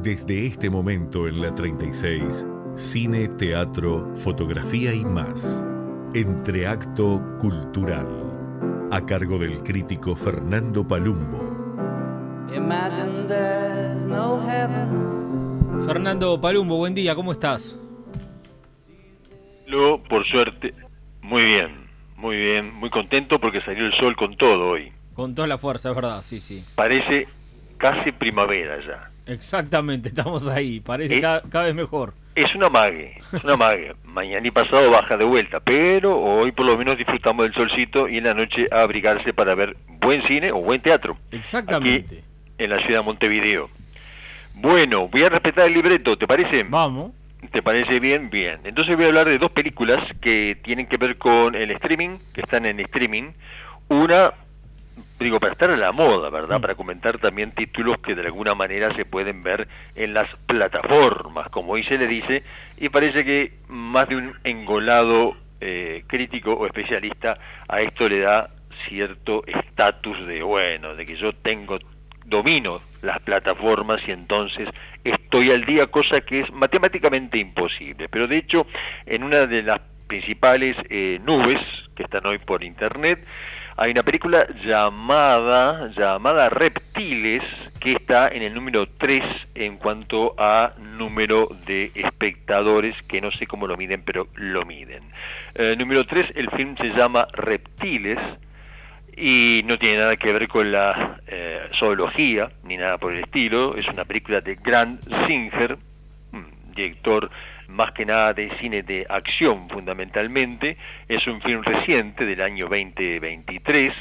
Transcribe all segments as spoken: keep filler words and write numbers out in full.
Desde este momento en la treinta y seis, cine, teatro, fotografía y más. Entreacto Cultural. A cargo del crítico Fernando Palumbo. Imagine there's no heaven. Fernando Palumbo, buen día, ¿cómo estás? Lo, por suerte, muy bien, muy bien, muy contento porque salió el sol con todo hoy. Con toda la fuerza, es verdad, sí, sí. Parece casi primavera ya. Exactamente, estamos ahí, parece ¿Eh? cada, cada vez mejor. Es una mague, es una mague. Mañana y pasado baja de vuelta, pero hoy por lo menos disfrutamos del solcito y en la noche a abrigarse para ver buen cine o buen teatro. Exactamente. Aquí en la ciudad de Montevideo. Bueno, voy a respetar el libreto, ¿te parece? Vamos. ¿Te parece bien? Bien. Entonces voy a hablar de dos películas que tienen que ver con el streaming, que están en streaming. Una, digo, para estar a la moda, ¿verdad? Mm. Para comentar también títulos que de alguna manera se pueden ver en las plataformas, como hoy se le dice, y parece que más de un engolado eh, crítico o especialista a esto le da cierto estatus de, bueno, de que yo tengo, domino las plataformas y entonces estoy al día, cosa que es matemáticamente imposible. Pero de hecho, en una de las principales eh, nubes que están hoy por internet, hay una película llamada, llamada Reptiles, que está en el número tres en cuanto a número de espectadores, que no sé cómo lo miden, pero lo miden. Eh, número tres, el film se llama Reptiles, y no tiene nada que ver con la eh, zoología, ni nada por el estilo. Es una película de Grant Singer, director más que nada de cine de acción fundamentalmente. Es un film reciente del año veinte veintitrés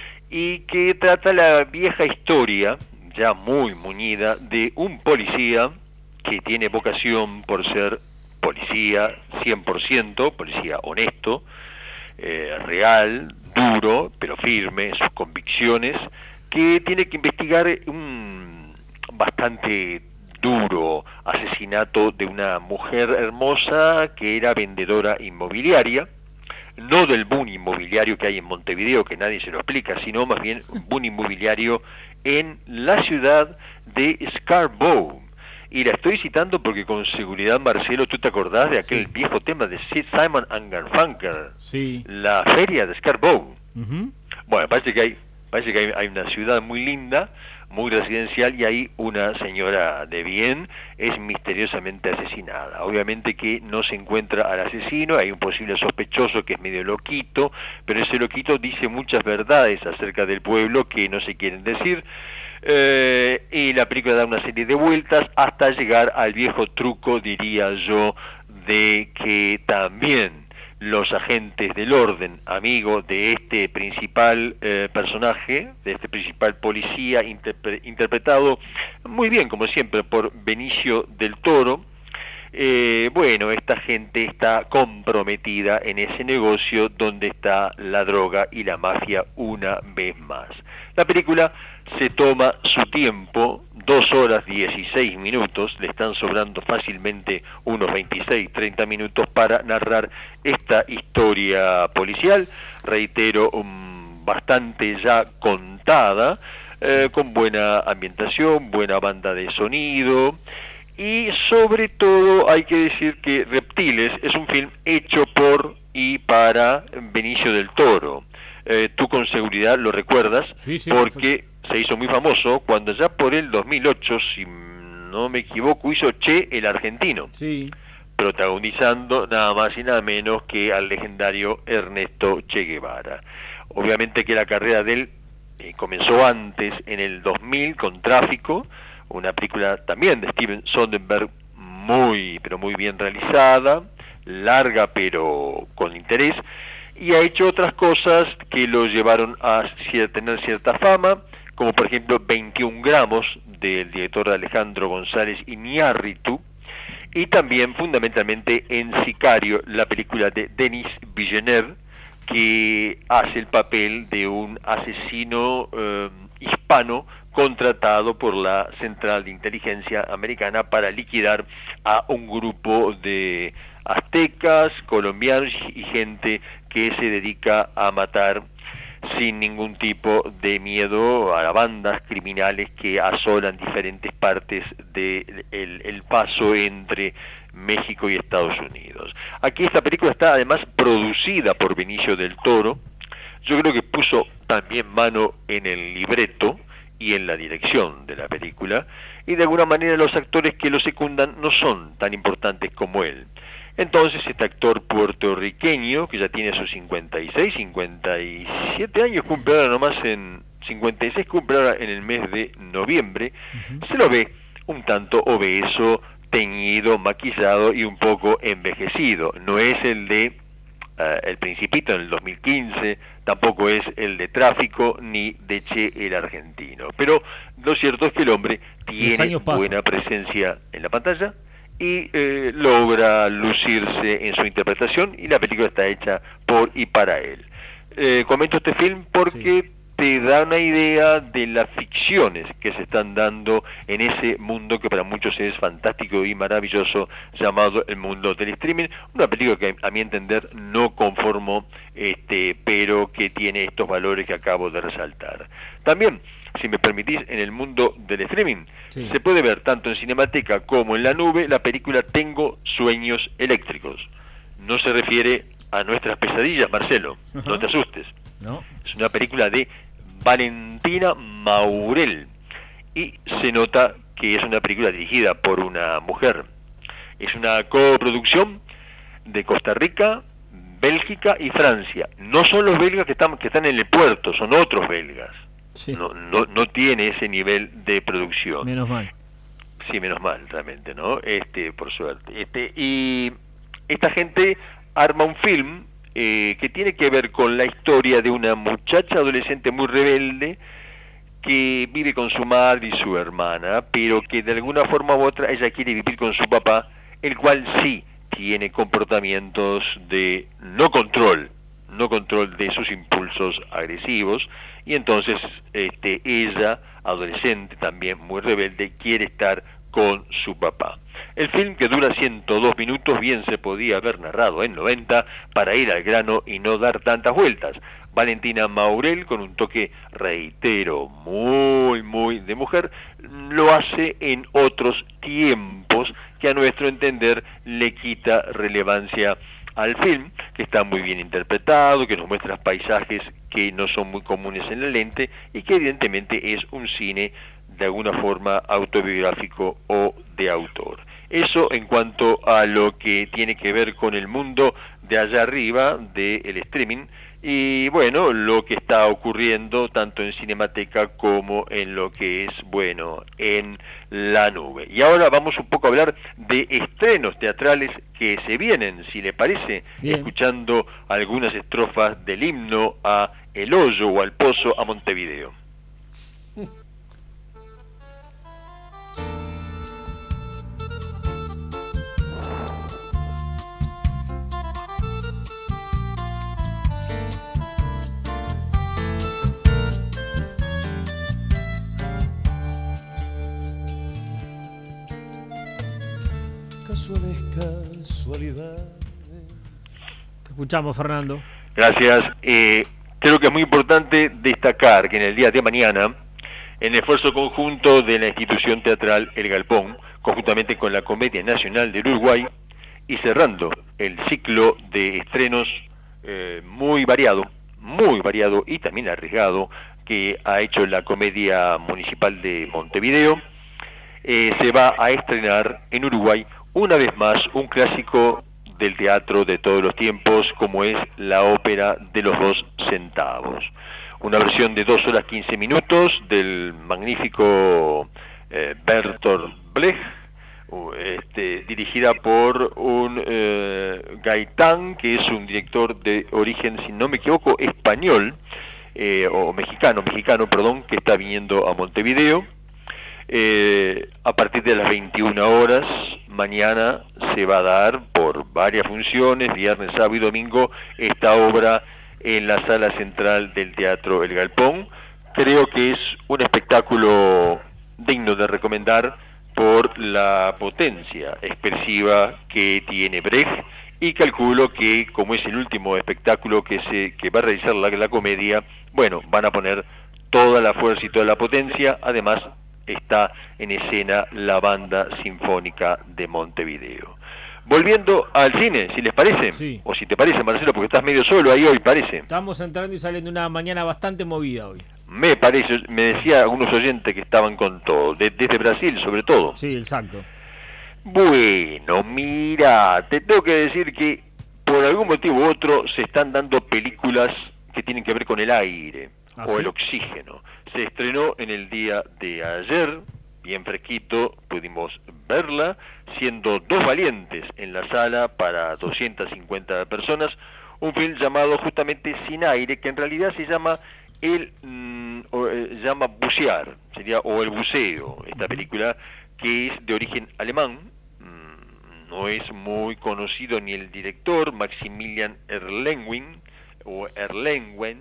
y que trata la vieja historia, ya muy muñida, de un policía que tiene vocación por ser policía cien por ciento, policía honesto, eh, real, duro, pero firme en sus convicciones, que tiene que investigar un bastante duro asesinato de una mujer hermosa que era vendedora inmobiliaria, no del boom inmobiliario que hay en Montevideo, que nadie se lo explica, sino más bien un boom inmobiliario en la ciudad de Scarborough. Y la estoy citando porque con seguridad, Marcelo, ¿tú te acordás de aquel Sí. viejo tema de Sid Simon and Garfunkel? Sí. La feria de Scarborough. Uh-huh. Bueno, parece que hay, parece que hay, hay una ciudad muy linda, muy residencial, y ahí una señora de bien es misteriosamente asesinada. Obviamente que no se encuentra al asesino, hay un posible sospechoso que es medio loquito, pero ese loquito dice muchas verdades acerca del pueblo que no se quieren decir, eh, y la película da una serie de vueltas hasta llegar al viejo truco, diría yo, de que también los agentes del orden, amigos de este principal eh, personaje, de este principal policía, interpre- interpretado muy bien, como siempre, por Benicio del Toro, eh, bueno, esta gente está comprometida en ese negocio donde está la droga y la mafia una vez más. La película se toma su tiempo, dos horas dieciséis minutos, le están sobrando fácilmente unos veintiséis, treinta minutos para narrar esta historia policial, reitero, um, bastante ya contada, eh, con buena ambientación, buena banda de sonido, y sobre todo hay que decir que Reptiles es un film hecho por y para Benicio del Toro. Eh, tú con seguridad lo recuerdas, Sí, sí, porque se hizo muy famoso cuando ya por el dos mil ocho, si no me equivoco, hizo Che, el argentino, Sí. protagonizando nada más y nada menos que al legendario Ernesto Che Guevara. Obviamente que la carrera de él eh, comenzó antes, en el dos mil, con Tráfico, una película también de Steven Soderbergh muy, pero muy bien realizada, larga pero con interés, y ha hecho otras cosas que lo llevaron a cier- tener cierta fama, como por ejemplo veintiún gramos, del director Alejandro González Iñárritu, y también fundamentalmente en Sicario, la película de Denis Villeneuve, que hace el papel de un asesino eh, hispano contratado por la Central de Inteligencia Americana para liquidar a un grupo de aztecas, colombianos y gente que se dedica a matar sin ningún tipo de miedo a las bandas criminales que asolan diferentes partes del el, el paso entre México y Estados Unidos. Aquí esta película está además producida por Benicio del Toro. Yo creo que puso también mano en el libreto y en la dirección de la película, y de alguna manera los actores que lo secundan no son tan importantes como él. Entonces este actor puertorriqueño, que ya tiene sus cincuenta y seis, cincuenta y siete años, cumple ahora nomás en cincuenta y seis, cumple ahora en el mes de noviembre, uh-huh. Se lo ve un tanto obeso, teñido, maquillado y un poco envejecido. No es el de uh, El Principito en el dos mil quince, tampoco es el de Tráfico, ni de Che el Argentino. Pero lo cierto es que el hombre tiene buena presencia en la pantalla y eh, logra lucirse en su interpretación, y la película está hecha por y para él. Eh, comento este film porque sí. te da una idea de las ficciones que se están dando en ese mundo que para muchos es fantástico y maravilloso, llamado el mundo del streaming. Una película que a mi entender no conformo, este, pero que tiene estos valores que acabo de resaltar. También, si me permitís, en el mundo del streaming, sí. se puede ver tanto en Cinemateca como en la nube la película Tengo Sueños Eléctricos. No se refiere a nuestras pesadillas, Marcelo, uh-huh. no te asustes. No. Es una película de Valentina Maurel, y se nota que es una película dirigida por una mujer. Es una coproducción de Costa Rica, Bélgica y Francia. No son los belgas que están, que están en el puerto, son otros belgas. Sí. No, no, no tiene ese nivel de producción. Menos mal. Sí, menos mal, realmente, ¿no? Este, por suerte. Este, y esta gente arma un film eh, que tiene que ver con la historia de una muchacha adolescente muy rebelde que vive con su madre y su hermana, pero que de alguna forma u otra ella quiere vivir con su papá, el cual sí tiene comportamientos de no control, no control de sus impulsos agresivos, y entonces este, ella, adolescente también muy rebelde, quiere estar con su papá. El film, que dura ciento dos minutos, bien se podía haber narrado en noventa para ir al grano y no dar tantas vueltas. Valentina Maurel, con un toque, reitero, muy, muy de mujer, lo hace en otros tiempos que a nuestro entender le quita relevancia al film, que está muy bien interpretado, que nos muestra paisajes que no son muy comunes en la lente y que evidentemente es un cine de alguna forma autobiográfico o de autor. Eso en cuanto a lo que tiene que ver con el mundo de allá arriba del streaming, y bueno, lo que está ocurriendo tanto en Cinemateca como en lo que es, bueno, en la nube. Y ahora vamos un poco a hablar de estrenos teatrales que se vienen, si le parece, bien, escuchando algunas estrofas del himno a El Hoyo o al Pozo a Montevideo. Casuales casualidades. Te escuchamos, Fernando. Gracias. Eh, creo que es muy importante destacar que en el día de mañana, en el esfuerzo conjunto de la institución teatral El Galpón, conjuntamente con la Comedia Nacional del Uruguay, y cerrando el ciclo de estrenos eh, muy variado, muy variado y también arriesgado, que ha hecho la Comedia Municipal de Montevideo, eh, se va a estrenar en Uruguay una vez más un clásico del teatro de todos los tiempos, como es la ópera de los dos centavos. Una versión de dos horas quince minutos del magnífico eh, Bertolt Brecht, este, dirigida por un eh, Gaitán, que es un director de origen, si no me equivoco, español, eh, o mexicano, mexicano, perdón, que está viniendo a Montevideo. Eh, a partir de las veintiuna horas, mañana se va a dar por varias funciones, viernes, sábado y domingo, esta obra en la sala central del Teatro El Galpón. Creo que es un espectáculo digno de recomendar por la potencia expresiva que tiene Brecht y calculo que, como es el último espectáculo que se que va a realizar la, la comedia, bueno, van a poner toda la fuerza y toda la potencia. Además, está en escena la Banda Sinfónica de Montevideo. Volviendo al cine, si les parece, sí. O si te parece, Marcelo, porque estás medio solo ahí hoy, parece. Estamos entrando y saliendo una mañana bastante movida hoy. Me parece, me decía algunos oyentes que estaban con todo, de, desde Brasil sobre todo. Sí, el santo. Bueno, mira, te tengo que decir que por algún motivo u otro se están dando películas que tienen que ver con el aire ¿Ah, o sí? el oxígeno. Se estrenó en el día de ayer, bien fresquito, pudimos verla, siendo Dos valientes en la sala para doscientas cincuenta personas, un film llamado justamente Sin aire, que en realidad se llama el mm, o, eh, llama Bucear, sería o El buceo, esta película que es de origen alemán. Mm, no es muy conocido ni el director, Maximilian Erlewin o Erlewin,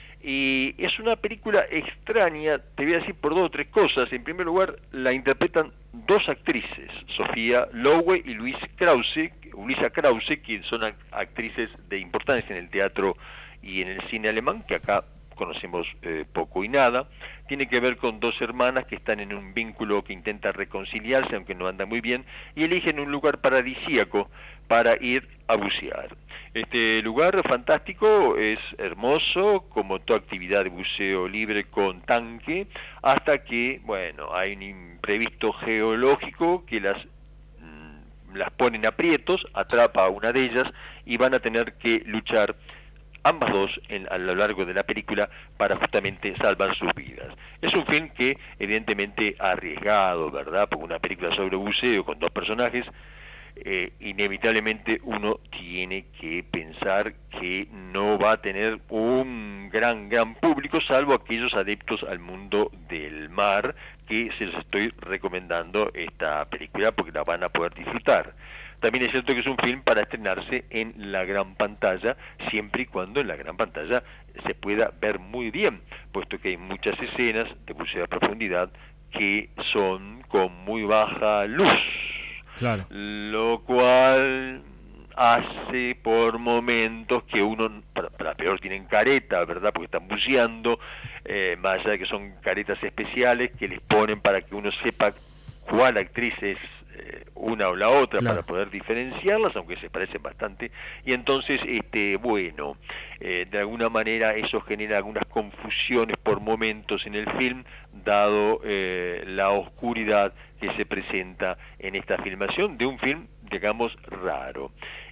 y es una película extraña, te voy a decir por dos o tres cosas. En primer lugar, la interpretan dos actrices, Sofía Lowe y Luis Krause, Luisa Krause, que son actrices de importancia en el teatro y en el cine alemán, que acá conocemos eh, poco y nada. Tiene que ver con dos hermanas que están en un vínculo que intenta reconciliarse, aunque no anda muy bien, y eligen un lugar paradisíaco para ir a bucear. Este lugar fantástico es hermoso, como toda actividad de buceo libre con tanque, hasta que, bueno, hay un imprevisto geológico que las las ponen aprietos, atrapa a una de ellas y van a tener que luchar ambas dos en, a lo largo de la película para justamente salvar sus vidas. Es un film que evidentemente arriesgado, ¿verdad? Porque una película sobre buceo con dos personajes, eh, inevitablemente uno tiene que pensar que no va a tener un gran, gran público, salvo aquellos adeptos al mundo del mar, que se los estoy recomendando esta película porque la van a poder disfrutar. También es cierto que es un film para estrenarse en la gran pantalla, siempre y cuando en la gran pantalla se pueda ver muy bien, puesto que hay muchas escenas de buceo a profundidad que son con muy baja luz, claro, lo cual hace por momentos que uno, para, para peor tienen careta, ¿verdad? Porque están buceando, eh, más allá de que son caretas especiales que les ponen para que uno sepa cuál actriz es eh, una o la otra, claro, para poder diferenciarlas, aunque se parecen bastante, y entonces, este, bueno, eh, de alguna manera eso genera algunas confusiones por momentos en el film, dado eh, la oscuridad que se presenta en esta filmación de un film, digamos, raro.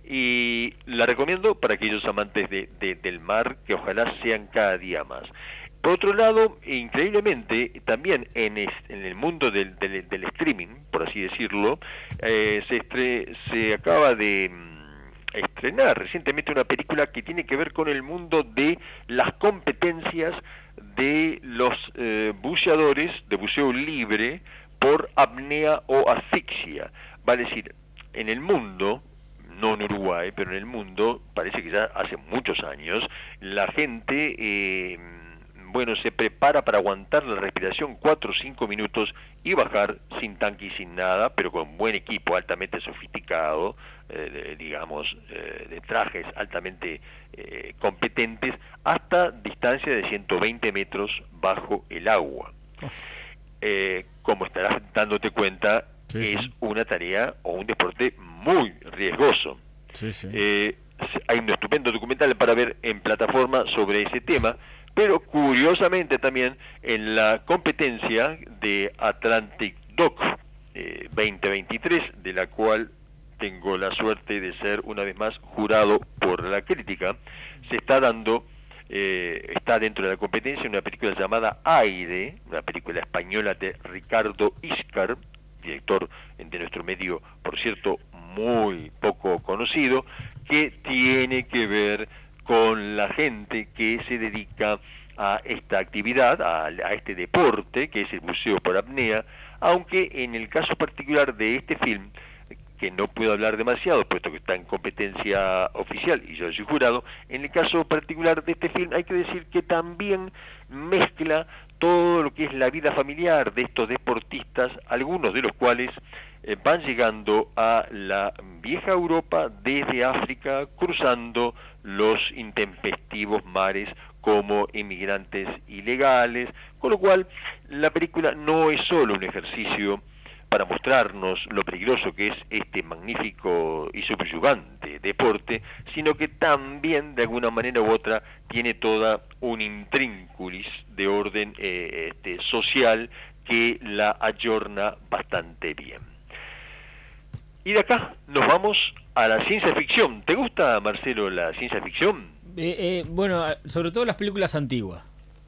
Y la recomiendo para aquellos amantes de, de, del mar, que ojalá sean cada día más. Por otro lado, increíblemente, también en, es, en el mundo del, del, del streaming, por así decirlo, eh, se, estre, se acaba de mm, estrenar recientemente una película que tiene que ver con el mundo de las competencias de los eh, buceadores de buceo libre por apnea o asfixia. Vale decir, en el mundo, no en Uruguay, pero en el mundo, parece que ya hace muchos años, la gente... Eh, bueno, se prepara para aguantar la respiración cuatro o cinco minutos y bajar sin tanque y sin nada, pero con buen equipo altamente sofisticado, eh, de, digamos, eh, de trajes altamente eh, competentes, hasta distancia de ciento veinte metros bajo el agua. Eh, como estarás dándote cuenta, sí, es sí. una tarea o un deporte muy riesgoso. Sí, sí. Eh, hay un estupendo documental para ver en plataforma sobre ese tema, pero curiosamente también en la competencia de Atlantic Dock eh, veinte veintitrés, de la cual tengo la suerte de ser una vez más jurado por la crítica, se está dando, eh, está dentro de la competencia una película llamada Aire, una película española de Ricardo Iscar, director de nuestro medio, por cierto, muy poco conocido, que tiene que ver con la gente que se dedica a esta actividad, a, a este deporte, que es el buceo por apnea, aunque en el caso particular de este film, que no puedo hablar demasiado, puesto que está en competencia oficial y yo soy jurado, en el caso particular de este film hay que decir que también mezcla todo lo que es la vida familiar de estos deportistas, algunos de los cuales eh, van llegando a la vieja Europa desde África, cruzando los intempestivos mares como inmigrantes ilegales, con lo cual la película no es solo un ejercicio para mostrarnos lo peligroso que es este magnífico y subyugante deporte, sino que también de alguna manera u otra tiene toda un intrínculis de orden eh, este, social que la ayorna bastante bien. Y de acá nos vamos a la ciencia ficción. ¿Te gusta, Marcelo, la ciencia ficción? Eh, eh, bueno, sobre todo las películas antiguas.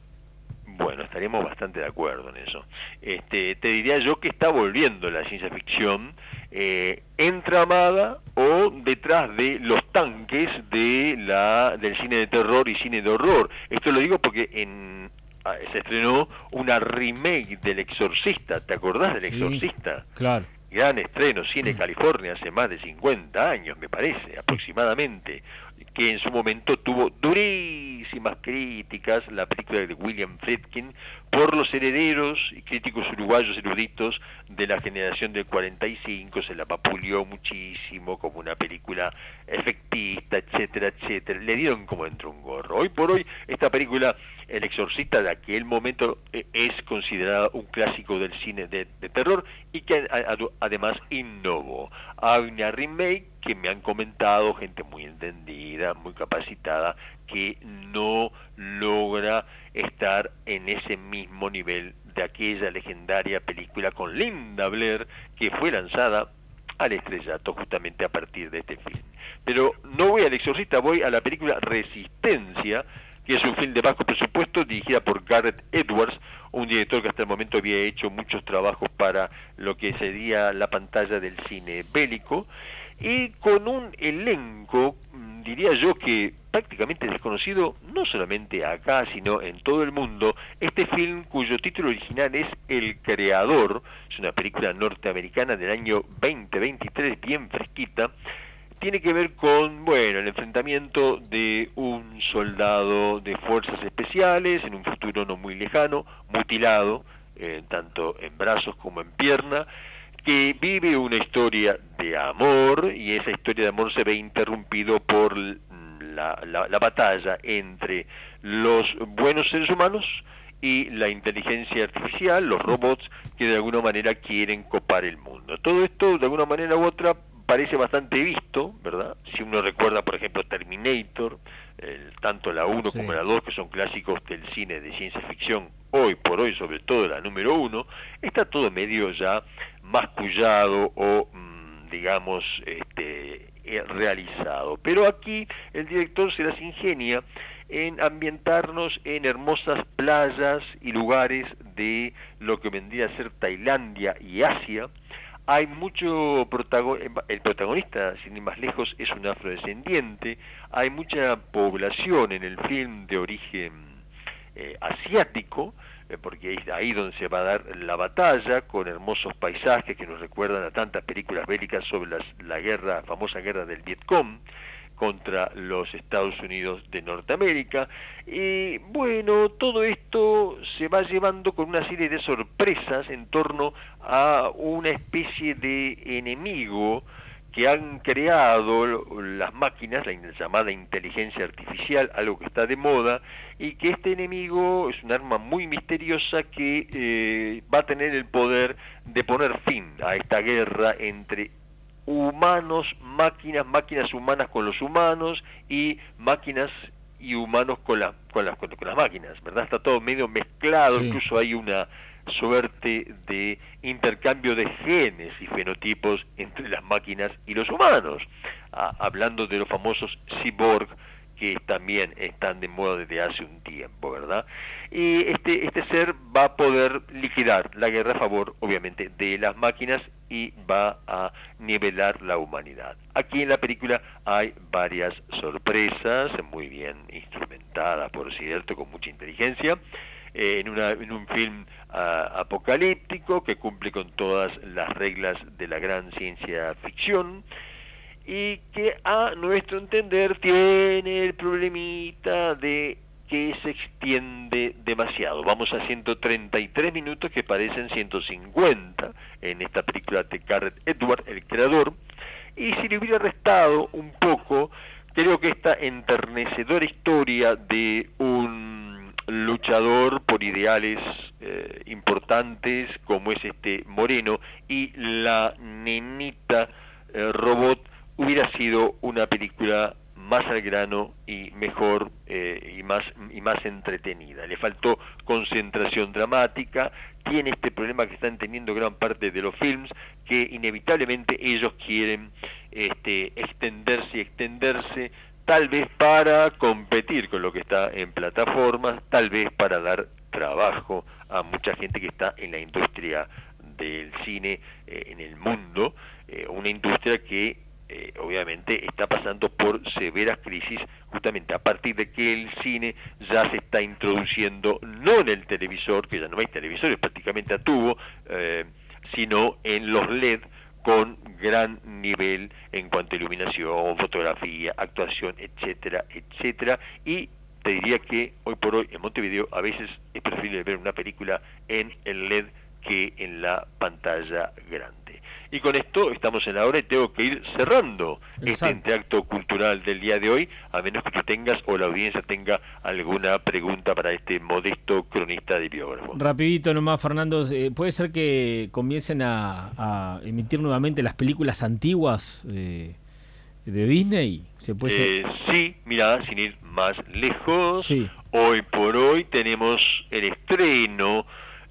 Bueno, estaremos bastante de acuerdo en eso. Este, te diría yo que está volviendo la ciencia ficción eh, entramada o detrás de los tanques de la del cine de terror y cine de horror. Esto lo digo porque en ah, se estrenó una remake del Exorcista. ¿Te acordás del Sí, Exorcista? claro. Gran estreno, Cine California, hace más de cincuenta años, me parece, aproximadamente, que en su momento tuvo durísimas críticas, la película de William Friedkin, por los herederos y críticos uruguayos eruditos de la generación del cuarenta y cinco, se la vapuleó muchísimo como una película efectista, etcétera, etcétera, le dieron como dentro un gorro. Hoy por hoy, esta película, El Exorcista, de aquel momento, es considerada un clásico del cine de, de terror y que además innovó. Hay una remake que me han comentado gente muy entendida, muy capacitada, que no logra estar en ese mismo nivel de aquella legendaria película con Linda Blair que fue lanzada al estrellato justamente a partir de este film. Pero no voy al Exorcista, voy a la película Resistencia, que es un film de bajo presupuesto dirigida por Gareth Edwards, un director que hasta el momento había hecho muchos trabajos para lo que sería la pantalla del cine bélico, y con un elenco, diría yo que prácticamente desconocido, no solamente acá, sino en todo el mundo. Este film, cuyo título original es El Creador, es una película norteamericana del año veinte veintitrés, bien fresquita, tiene que ver con, bueno, el enfrentamiento de un soldado de fuerzas especiales en un futuro no muy lejano, mutilado, eh, tanto en brazos como en pierna, que vive una historia de amor, y esa historia de amor se ve interrumpido por la, la, la batalla entre los buenos seres humanos y la inteligencia artificial, los robots, que de alguna manera quieren copar el mundo. Todo esto, de alguna manera u otra, parece bastante visto, ¿verdad? Si uno recuerda, por ejemplo, Terminator, el, tanto la uno sí. como la dos, que son clásicos del cine de ciencia ficción, hoy por hoy, sobre todo la número uno, está todo medio ya mascullado o, mmm, digamos, este, realizado. Pero aquí el director se las ingenia en ambientarnos en hermosas playas y lugares de lo que vendría a ser Tailandia y Asia. Hay mucho protagonista, el protagonista, sin ir más lejos, es un afrodescendiente, hay mucha población en el film de origen eh, asiático, eh, porque es ahí donde se va a dar la batalla, con hermosos paisajes que nos recuerdan a tantas películas bélicas sobre las, la guerra, famosa guerra del Vietcong contra los Estados Unidos de Norteamérica. Y bueno, todo esto se va llevando con una serie de sorpresas en torno a una especie de enemigo que han creado las máquinas, la llamada inteligencia artificial, algo que está de moda, y que este enemigo es un arma muy misteriosa que eh, va a tener el poder de poner fin a esta guerra entre humanos, máquinas, máquinas humanas con los humanos y máquinas y humanos con, la, con, las, con, con las máquinas, ¿verdad? Está todo medio mezclado, sí. Incluso hay una suerte de intercambio de genes y fenotipos entre las máquinas y los humanos, ah, hablando de los famosos cyborg, que también están de moda desde hace un tiempo, ¿verdad? Y este, este ser va a poder liquidar la guerra a favor, obviamente, de las máquinas y va a nivelar la humanidad. Aquí en la película hay varias sorpresas, muy bien instrumentadas, por cierto, con mucha inteligencia, eh, en, una, en un film uh, apocalíptico que cumple con todas las reglas de la gran ciencia ficción, y que a nuestro entender tiene el problemita de que se extiende demasiado. Vamos a ciento treinta y tres minutos que parecen ciento cincuenta en esta película de Gareth Edwards, el creador, y si le hubiera restado un poco, creo que esta enternecedora historia de un luchador por ideales eh, importantes como es este Moreno y la nenita eh, robot hubiera sido una película más al grano y mejor eh, y más y más entretenida. Le faltó concentración dramática, tiene este problema que están teniendo gran parte de los films, que inevitablemente ellos quieren este, extenderse y extenderse, tal vez para competir con lo que está en plataformas, tal vez para dar trabajo a mucha gente que está en la industria del cine eh, en el mundo, eh, una industria que Eh, obviamente está pasando por severas crisis, justamente a partir de que el cine ya se está introduciendo no en el televisor, que ya no hay televisores prácticamente a tubo, eh, sino en los L E D con gran nivel en cuanto a iluminación, fotografía, actuación, etcétera, etcétera, y te diría que hoy por hoy en Montevideo a veces es preferible ver una película en el L E D que en la pantalla grande. Y con esto estamos en la hora y tengo que ir cerrando Exacto. este entreacto cultural del día de hoy, a menos que tú tengas o la audiencia tenga alguna pregunta para este modesto cronista de biógrafo. Rapidito nomás, Fernando, ¿puede ser que comiencen a, a emitir nuevamente las películas antiguas de, de Disney? ¿Se puede eh, sí, mira, sin ir más lejos, sí. Hoy por hoy tenemos el estreno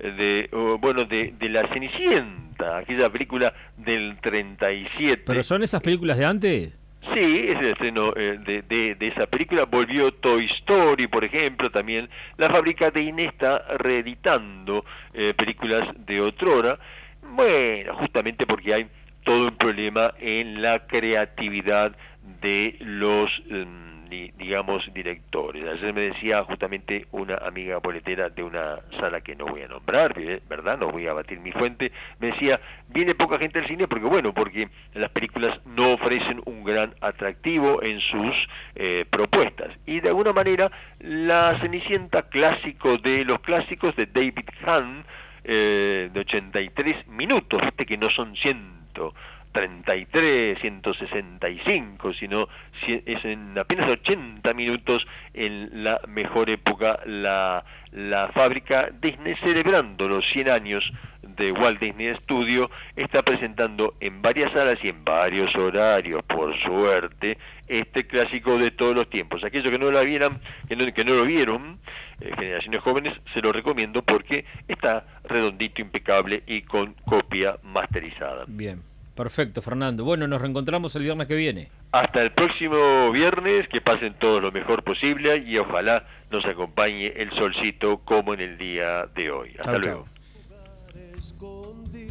de uh, bueno de, de La Cenicienta, aquella película del treinta y siete. ¿Pero son esas películas de antes? Sí, es el estreno eh, de, de, de esa película. Volvió Toy Story, por ejemplo, también. La fábrica de Disney está reeditando eh, películas de otrora. Bueno, justamente porque hay todo un problema en la creatividad de los eh, digamos directores. Ayer me decía justamente una amiga boletera de una sala que no voy a nombrar, ¿verdad? No voy a batir mi fuente. Me decía, viene poca gente al cine porque bueno, porque las películas no ofrecen un gran atractivo en sus eh, propuestas. Y de alguna manera La Cenicienta, clásico de los clásicos de David Hahn, eh, de ochenta y tres minutos, viste que no son ciento treinta y tres, ciento sesenta y cinco, sino es en apenas ochenta minutos, en la mejor época, la, la fábrica Disney, celebrando los cien años de Walt Disney Studio, está presentando en varias salas y en varios horarios, por suerte, este clásico de todos los tiempos. Aquellos que no la vieran, que no, que no lo vieron, eh, generaciones jóvenes, se lo recomiendo porque está redondito, impecable y con copia masterizada. Bien. Perfecto, Fernando. Bueno, nos reencontramos el viernes que viene. Hasta el próximo viernes, que pasen todo lo mejor posible y ojalá nos acompañe el solcito como en el día de hoy. Hasta chau, luego. Chau.